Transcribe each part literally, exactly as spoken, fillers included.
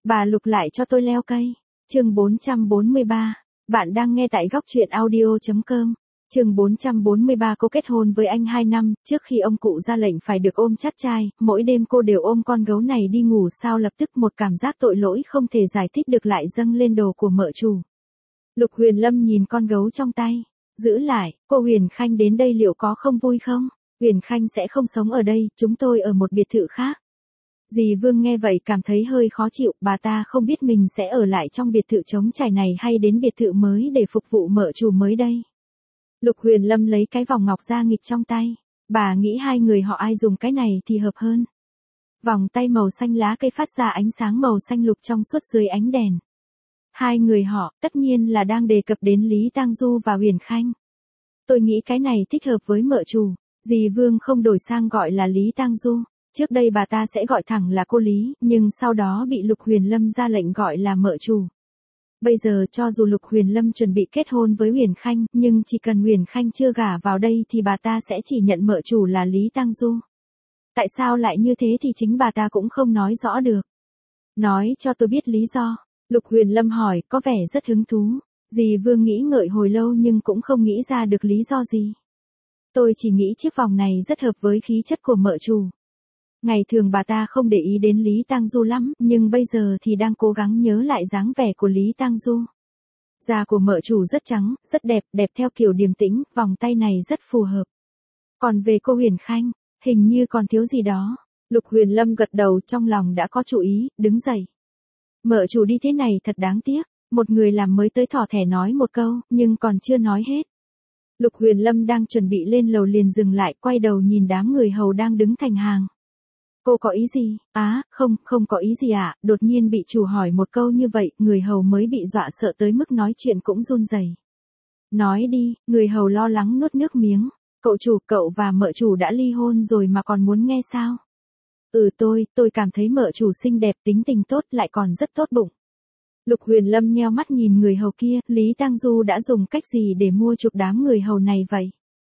Bà Lục lại cho tôi leo cây. Chương bốn trăm bốn mươi ba. Bạn đang nghe tại góc truyện audio chấm com. Chương bốn trăm bốn mươi ba. Cô kết hôn với anh hai năm, trước khi ông cụ ra lệnh phải được ôm chắt trai, mỗi đêm cô đều ôm con gấu này đi ngủ, sao lập tức một cảm giác tội lỗi không thể giải thích được lại dâng lên đồ của mợ chủ. Lục Huyền Lâm nhìn con gấu trong tay, giữ lại, cô Huyền Khanh đến đây liệu có không vui không? Huyền Khanh sẽ không sống ở đây, chúng tôi ở một biệt thự khác. Dì Vương nghe vậy cảm thấy hơi khó chịu, bà ta không biết mình sẽ ở lại trong biệt thự trống trải này hay đến biệt thự mới để phục vụ mợ chủ mới đây. Lục Huyền Lâm lấy cái vòng ngọc da nghịch trong tay, bà nghĩ hai người họ ai dùng cái này thì hợp hơn. Vòng tay màu xanh lá cây phát ra ánh sáng màu xanh lục trong suốt dưới ánh đèn. Hai người họ, tất nhiên là đang đề cập đến Lý Tang Du và Huyền Khanh. Tôi nghĩ cái này thích hợp với mợ chủ, dì Vương không đổi sang gọi là Lý Tang Du. Trước đây bà ta sẽ gọi thẳng là cô Lý, nhưng sau đó bị Lục Huyền Lâm ra lệnh gọi là mợ chủ. Bây giờ cho dù Lục Huyền Lâm chuẩn bị kết hôn với Huyền Khanh, nhưng chỉ cần Huyền Khanh chưa gả vào đây thì bà ta sẽ chỉ nhận mợ chủ là Lý Tang Du. Tại sao lại như thế thì chính bà ta cũng không nói rõ được. Nói cho tôi biết lý do. Lục Huyền Lâm hỏi, có vẻ rất hứng thú. Dì Vương nghĩ ngợi hồi lâu nhưng cũng không nghĩ ra được lý do gì. Tôi chỉ nghĩ chiếc vòng này rất hợp với khí chất của mợ chủ. Ngày thường bà ta không để ý đến Lý Tang Du lắm, nhưng bây giờ thì đang cố gắng nhớ lại dáng vẻ của Lý Tang Du. Da của mợ chủ rất trắng, rất đẹp, đẹp theo kiểu điềm tĩnh, vòng tay này rất phù hợp. Còn về cô Huyền Khanh, hình như còn thiếu gì đó. Lục Huyền Lâm gật đầu, trong lòng đã có chủ ý, đứng dậy. Mợ chủ đi thế này thật đáng tiếc, một người làm mới tới thỏ thẻ nói một câu, nhưng còn chưa nói hết. Lục Huyền Lâm đang chuẩn bị lên lầu liền dừng lại, quay đầu nhìn đám người hầu đang đứng thành hàng. Cô có ý gì? Á, à, không, không có ý gì ạ, à? Đột nhiên bị chủ hỏi một câu như vậy, người hầu mới bị dọa sợ tới mức nói chuyện cũng run rẩy. Nói đi, người hầu lo lắng nuốt nước miếng. Cậu chủ, cậu và mợ chủ đã ly hôn rồi mà còn muốn nghe sao? Ừ tôi, tôi cảm thấy mợ chủ xinh đẹp, tính tình tốt, lại còn rất tốt bụng. Lục Huyền Lâm nheo mắt nhìn người hầu kia, Lý Tang Du đã dùng cách gì để mua chuộc đám người hầu này vậy?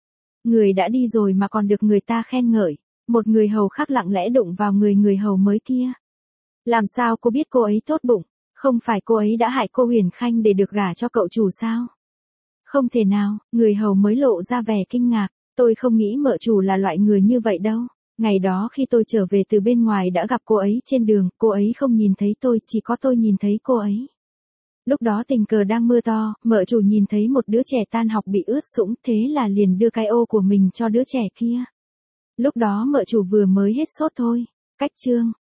Người đã đi rồi mà còn được người ta khen ngợi. Một người hầu khác lặng lẽ đụng vào người người hầu mới kia. Làm sao cô biết cô ấy tốt bụng? Không phải cô ấy đã hại cô Huyền Khanh để được gả cho cậu chủ sao? Không thể nào, người hầu mới lộ ra vẻ kinh ngạc. Tôi không nghĩ mợ chủ là loại người như vậy đâu. Ngày đó khi tôi trở về từ bên ngoài đã gặp cô ấy trên đường, cô ấy không nhìn thấy tôi, chỉ có tôi nhìn thấy cô ấy. Lúc đó tình cờ đang mưa to, mợ chủ nhìn thấy một đứa trẻ tan học bị ướt sũng, thế là liền đưa cái ô của mình cho đứa trẻ kia. Lúc đó mợ chủ vừa mới hết sốt thôi. Cách chương.